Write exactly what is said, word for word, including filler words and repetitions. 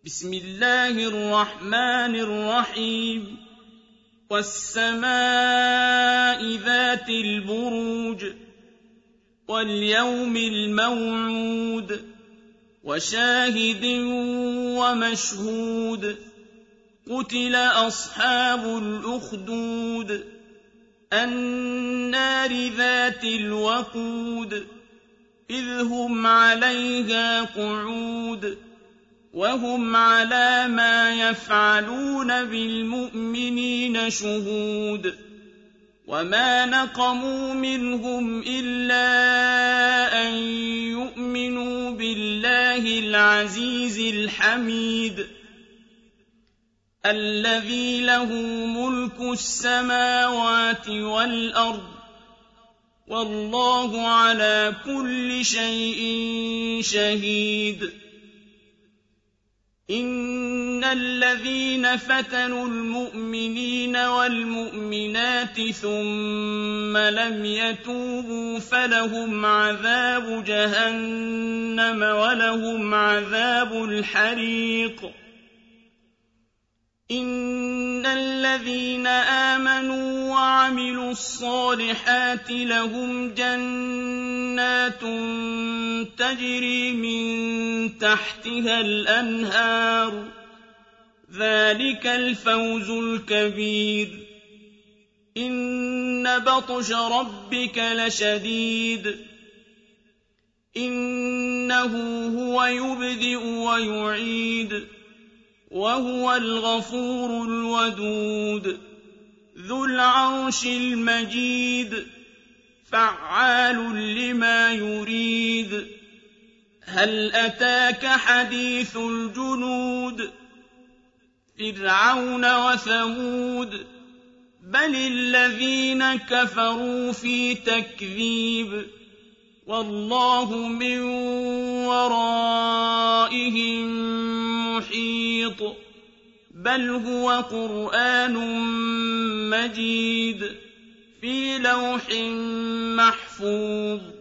بسم الله الرحمن الرحيم والسماء ذات البروج واليوم الموعود وشاهد ومشهود قتل أصحاب الأخدود النار ذات الوقود إذ هم عليها قعود وهم على ما يفعلون بالمؤمنين شهود وما نقموا منهم إلا أن يؤمنوا بالله العزيز الحميد الذي له ملك السماوات والأرض والله على كل شيء شهيد إن الذين فتنوا المؤمنين والمؤمنات ثم لم يتوبوا فلهم عذاب جهنم ولهم عذاب الحريق إن الذين آمنوا وعملوا الصالحات لهم جنات تجري من تحتها الأنهار ذلك الفوز الكبير إن بطش ربك لشديد إنه هو يبدئ ويعيد وهو الغفور الودود ذو العرش المجيد فعال لما يريد هل أتاك حديث الجنود فرعون وثمود بل الذين كفروا في تكذيب والله من ورائهم محيط بل هو قرآن مجيد في لوح محفوظ